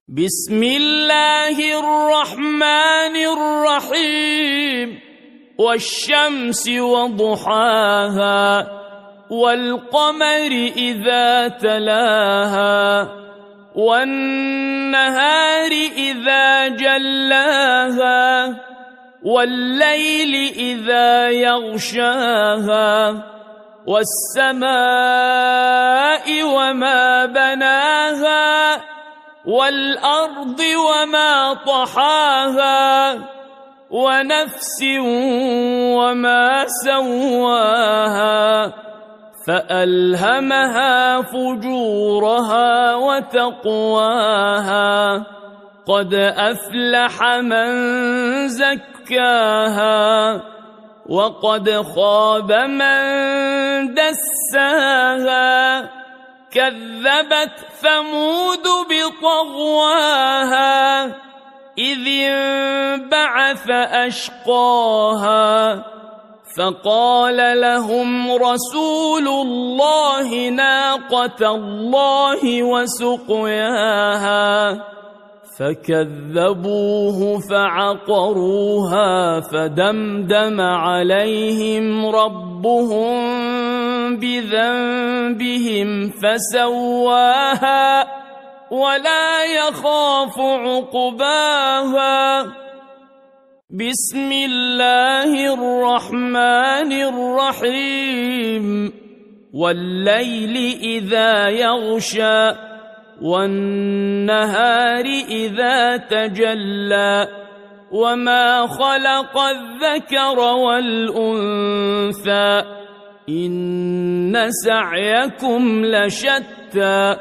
بسم الله الرحمن الرحيم والشمس وضحاها والقمر إذا تلاها والنهار إذا جلاها والليل إذا يغشاها والسماء وما بناها والأرض وما طحاها ونفس وما سواها فألهمها فجورها وتقواها قد أفلح من زكاها وقد خاب من دساها كذبت ثمود بطغواها إذ انبعث أشقاها فقال لهم رسول الله ناقة الله وسقياها فكذبوه فعقروها فدمدم عليهم ربهم بذنبهم فسواها ولا يخاف عقباها بسم الله الرحمن الرحيم والليل إذا يغشى والنهار إذا تجلى وما خلق الذكر والأنثى إن سعيكم لشتى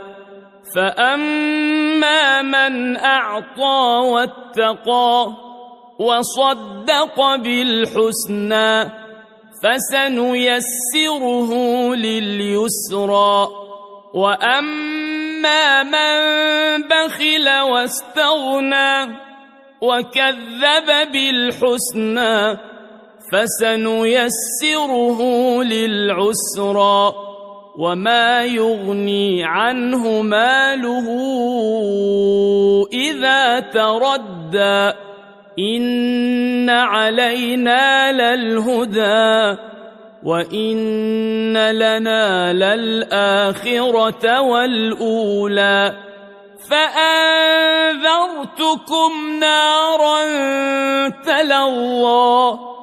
فأما من أعطى واتقى وصدق بالحسنى فسنيسره لليسرى وأما من بخل واستغنى وكذب بالحسنى فسنيسره للعسرى وما يغني عنه ماله إذا تردى إن علينا للهدى وإن لنا للآخرة والأولى فأنذرتكم نارا تلظى